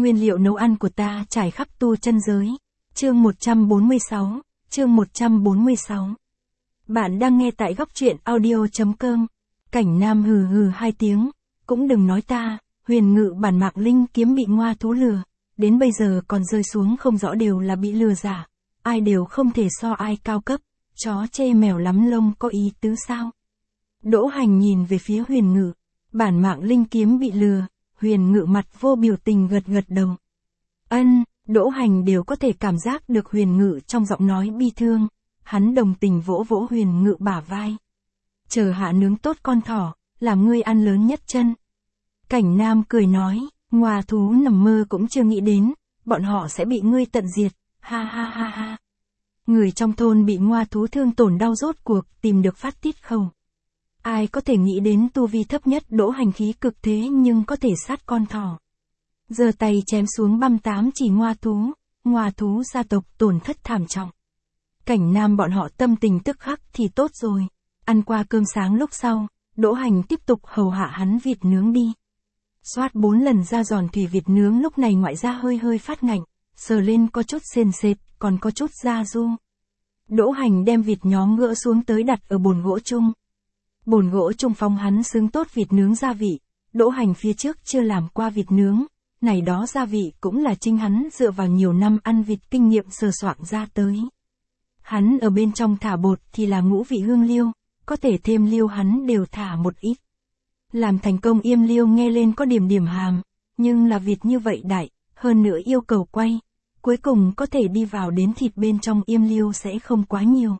Nguyên liệu nấu ăn của ta trải khắp tu chân giới. Chương 146, chương 146. Bạn đang nghe tại góc truyện audio.com. Cảnh Nam hừ hừ hai tiếng, cũng đừng nói ta, huyền ngự bản mạc linh kiếm bị ngoa thú lừa, đến bây giờ còn rơi xuống không rõ đều là bị lừa giả, ai đều không thể so ai cao cấp, chó chê mèo lắm lông có ý tứ sao? Đỗ Hành nhìn về phía huyền ngự, bản mạng linh kiếm bị lừa, huyền ngự mặt vô biểu tình gật gật đầu. Đỗ Hành đều có thể cảm giác được huyền ngự trong giọng nói bi thương, hắn đồng tình vỗ vỗ huyền ngự bả vai. Chờ hạ nướng tốt con thỏ, làm ngươi ăn lớn nhất chân. Cảnh Nam cười nói, ngoa thú nằm mơ cũng chưa nghĩ đến, bọn họ sẽ bị ngươi tận diệt, ha ha ha ha. Người trong thôn bị ngoa thú thương tổn đau rốt cuộc tìm được phát tiết khẩu. Ai có thể nghĩ đến tu vi thấp nhất Đỗ Hành khí cực thế nhưng có thể sát con thỏ. Giơ tay chém xuống băm tám chỉ ngoa thú gia tộc tổn thất thảm trọng. Cảnh Nam bọn họ tâm tình tức khắc thì tốt rồi. Ăn qua cơm sáng lúc sau, Đỗ Hành tiếp tục hầu hạ hắn vịt nướng đi. Xoát 4 lần ra giòn thủy vịt nướng lúc này ngoại ra hơi hơi phát ngạnh, sờ lên có chút sền sệt, còn có chút da du. Đỗ Hành đem vịt nhóm gỡ xuống tới đặt ở bồn gỗ chung. Bồn gỗ chung phong hắn xứng tốt vịt nướng gia vị, Đỗ Hành phía trước chưa làm qua vịt nướng, này đó gia vị cũng là chính hắn dựa vào nhiều năm ăn vịt kinh nghiệm sờ soạn ra tới. Hắn ở bên trong thả bột thì là ngũ vị hương liêu, có thể thêm liêu hắn đều thả một ít. Làm thành công yêm liêu nghe lên có điểm hàm, nhưng là vịt như vậy đại, hơn nữa yêu cầu quay, cuối cùng có thể đi vào đến thịt bên trong yêm liêu sẽ không quá nhiều.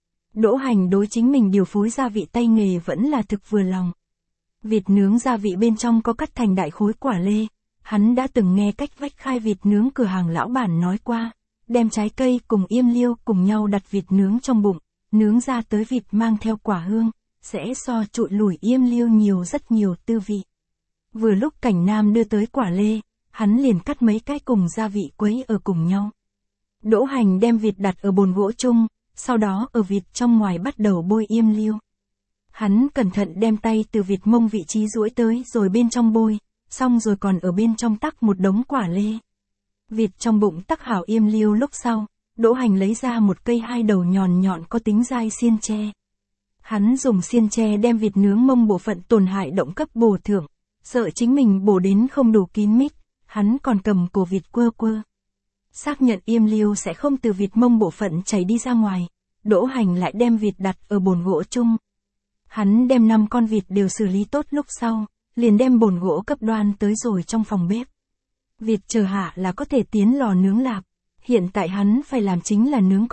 Đỗ Hành đối chính mình điều phối gia vị tay nghề vẫn là thực vừa lòng. Vịt nướng gia vị bên trong có cắt thành đại khối quả lê, hắn đã từng nghe cách vách khai vịt nướng cửa hàng lão bản nói qua, đem trái cây cùng yêm liêu cùng nhau đặt vịt nướng trong bụng, nướng ra tới vịt mang theo quả hương, sẽ so trụi lủi yêm liêu nhiều rất nhiều tư vị. Vừa lúc Cảnh Nam đưa tới quả lê, hắn liền cắt mấy cái cùng gia vị quấy ở cùng nhau. Đỗ Hành đem vịt đặt ở bồn gỗ chung, sau đó ở vịt trong ngoài bắt đầu bôi yêm liêu. Hắn cẩn thận đem tay từ vịt mông vị trí duỗi tới rồi bên trong bôi, xong rồi còn ở bên trong tắc một đống quả lê. Vịt trong bụng tắc hảo yêm liêu lúc sau, Đỗ Hành lấy ra một cây hai đầu nhọn có tính dai xiên tre. Hắn dùng xiên tre đem vịt nướng mông bộ phận tổn hại động cấp bổ thưởng, sợ chính mình bổ đến không đủ kín mít, hắn còn cầm cổ vịt quơ. Xác nhận yêm liêu sẽ không từ vịt mông bộ phận chảy đi ra ngoài, Đỗ Hành lại đem vịt đặt ở bồn gỗ chung. Hắn đem 5 con vịt đều xử lý tốt lúc sau, liền đem bồn gỗ cấp đoan tới rồi trong phòng bếp. Vịt chờ hạ là có thể tiến lò nướng lạp, hiện tại hắn phải làm chính là nướng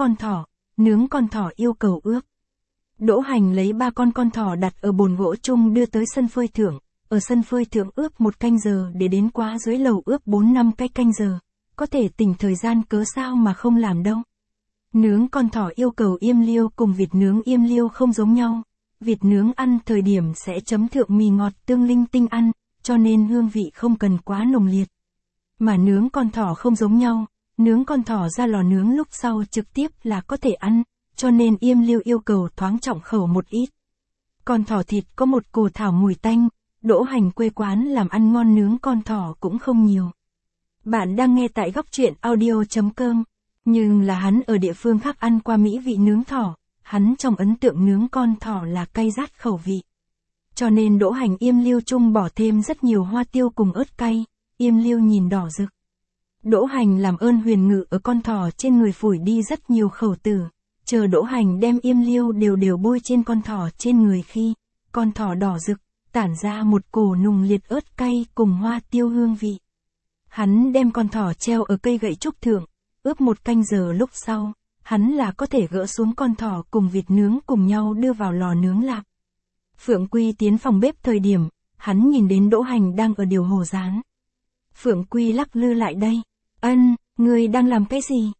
con thỏ yêu cầu ướp. Đỗ Hành lấy 3 con thỏ đặt ở bồn gỗ chung đưa tới sân phơi thưởng, ở sân phơi thưởng ướp 1 canh giờ để đến quá dưới lầu ướp 4-5 cái canh giờ, có thể tỉnh thời gian cớ sao mà không làm đâu. Nướng con thỏ yêu cầu yêm liêu cùng vịt nướng yêm liêu không giống nhau, vịt nướng ăn thời điểm sẽ chấm thượng mì ngọt tương linh tinh ăn, cho nên hương vị không cần quá nồng liệt. Mà nướng con thỏ không giống nhau, nướng con thỏ ra lò nướng lúc sau trực tiếp là có thể ăn, cho nên yêm liêu yêu cầu thoáng trọng khẩu một ít. Con thỏ thịt có một cổ thảo mùi tanh, Đỗ Hành quê quán làm ăn ngon nướng con thỏ cũng không nhiều. Bạn đang nghe tại góc truyện audio.com, nhưng là hắn ở địa phương khác ăn qua mỹ vị nướng thỏ, hắn trong ấn tượng nướng con thỏ là cay rát khẩu vị. Cho nên Đỗ Hành yêm liêu chung bỏ thêm rất nhiều hoa tiêu cùng ớt cay, yêm liêu nhìn đỏ rực. Đỗ Hành làm ơn huyền ngự ở con thỏ trên người phủi đi rất nhiều khẩu tử, chờ Đỗ Hành đem yêm liêu đều bôi trên con thỏ trên người khi, con thỏ đỏ rực, tản ra một cổ nùng liệt ớt cay cùng hoa tiêu hương vị. Hắn đem con thỏ treo ở cây gậy trúc thượng, ướp 1 canh giờ lúc sau, hắn là có thể gỡ xuống con thỏ cùng vịt nướng cùng nhau đưa vào lò nướng lạp. Phượng Quy tiến phòng bếp thời điểm, hắn nhìn đến Đỗ Hành đang ở điều hồ rán. Phượng Quy lắc lư lại đây. Ngươi đang làm cái gì?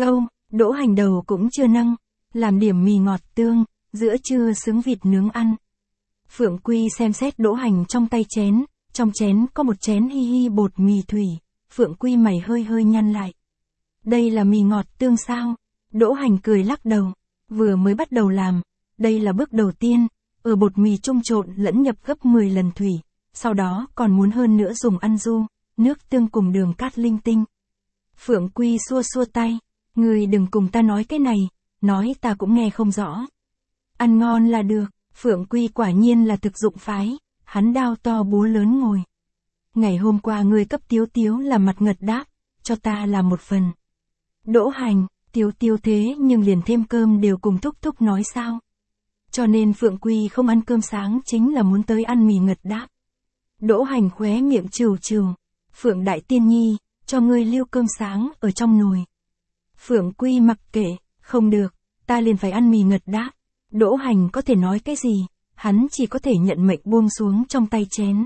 Đỗ Hành đầu cũng chưa nâng, làm điểm mì ngọt tương, giữa trưa xứng vịt nướng ăn. Phượng Quy xem xét Đỗ Hành trong tay chén, trong chén có một chén hi bột mì thủy, Phượng Quy mày hơi nhăn lại. Đây là mì ngọt tương sao? Đỗ Hành cười lắc đầu, vừa mới bắt đầu làm, đây là bước đầu tiên, ở bột mì chung trộn lẫn nhập gấp 10 lần thủy, sau đó còn muốn hơn nữa dùng ăn du, nước tương cùng đường cát linh tinh. Phượng Quy xua xua tay, ngươi đừng cùng ta nói cái này, nói ta cũng nghe không rõ. Ăn ngon là được, Phượng Quy quả nhiên là thực dụng phái, hắn đao to búa lớn ngồi. Ngày hôm qua ngươi cấp Tiếu Tiếu là mặt ngật đáp, cho ta là một phần. Đỗ Hành, Tiếu Tiếu thế nhưng liền thêm cơm đều cùng Thúc Thúc nói sao. Cho nên Phượng Quy không ăn cơm sáng chính là muốn tới ăn mì ngật đáp. Đỗ Hành khóe miệng trừ trừ, Phượng Đại Tiên Nhi, cho ngươi lưu cơm sáng ở trong nồi. Phượng Quy mặc kệ, không được, ta liền phải ăn mì ngật đáp. Đỗ Hành có thể nói cái gì, hắn chỉ có thể nhận mệnh buông xuống trong tay chén.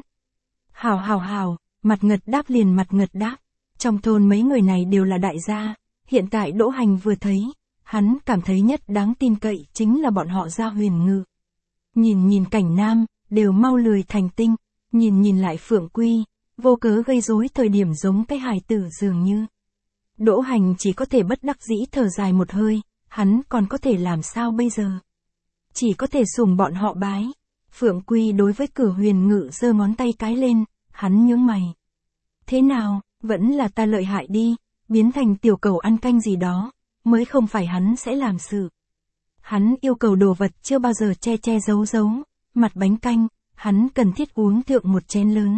Hảo, mặt ngật đáp liền mặt ngật đáp. Trong thôn mấy người này đều là đại gia, hiện tại Đỗ Hành vừa thấy, hắn cảm thấy nhất đáng tin cậy chính là bọn họ Gia Huyền Ngự. Nhìn Cảnh Nam, đều mau lười thành tinh, nhìn lại Phượng Quy, vô cớ gây rối thời điểm giống cái hài tử dường như. Đỗ Hành chỉ có thể bất đắc dĩ thở dài một hơi, hắn còn có thể làm sao bây giờ? Chỉ có thể sủng bọn họ bái. Phượng Quy đối với Cửa Huyền Ngự giơ ngón tay cái lên, hắn nhướng mày. Thế nào, vẫn là ta lợi hại đi, biến thành tiểu cầu ăn canh gì đó, mới không phải hắn sẽ làm sự. Hắn yêu cầu đồ vật chưa bao giờ che giấu, mặt bánh canh, hắn cần thiết uống thượng một chén lớn.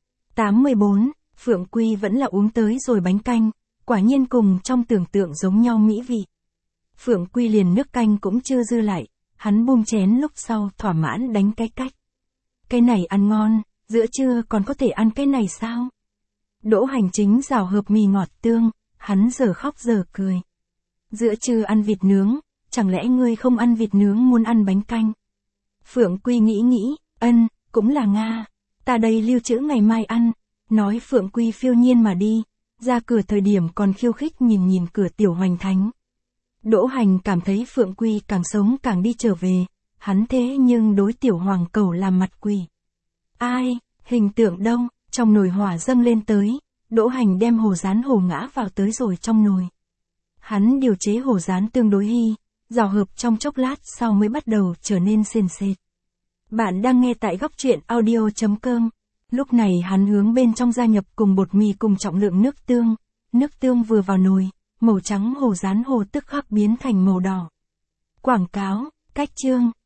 84, Phượng Quy vẫn là uống tới rồi bánh canh, quả nhiên cùng trong tưởng tượng giống nhau mỹ vị. Phượng Quy liền nước canh cũng chưa dư lại, hắn buông chén lúc sau thỏa mãn đánh cái cách. Cái này ăn ngon, giữa trưa còn có thể ăn cái này sao? Đỗ Hành chính rào hợp mì ngọt tương, hắn giờ khóc giờ cười. Giữa trưa ăn vịt nướng, chẳng lẽ ngươi không ăn vịt nướng muốn ăn bánh canh? Phượng Quy nghĩ, cũng là Nga, ta đây lưu trữ ngày mai ăn, nói Phượng Quy phiêu nhiên mà đi, ra cửa thời điểm còn khiêu khích nhìn cửa tiểu hoành thánh. Đỗ Hành cảm thấy Phượng Quy càng sống càng đi trở về, hắn thế nhưng đối tiểu hoàng cầu làm mặt quỷ. Ai, hình tượng đông, trong nồi hỏa dâng lên tới, Đỗ Hành đem hồ rán hồ ngã vào tới rồi trong nồi. Hắn điều chế hồ rán tương đối hy, rào hợp trong chốc lát sau mới bắt đầu trở nên sền sệt. Bạn đang nghe tại góc truyện audio.com. Lúc này hắn hướng bên trong gia nhập cùng bột mì cùng trọng lượng nước tương vừa vào nồi, màu trắng hồ rán hồ tức khắc biến thành màu đỏ. Quảng cáo, cách chương.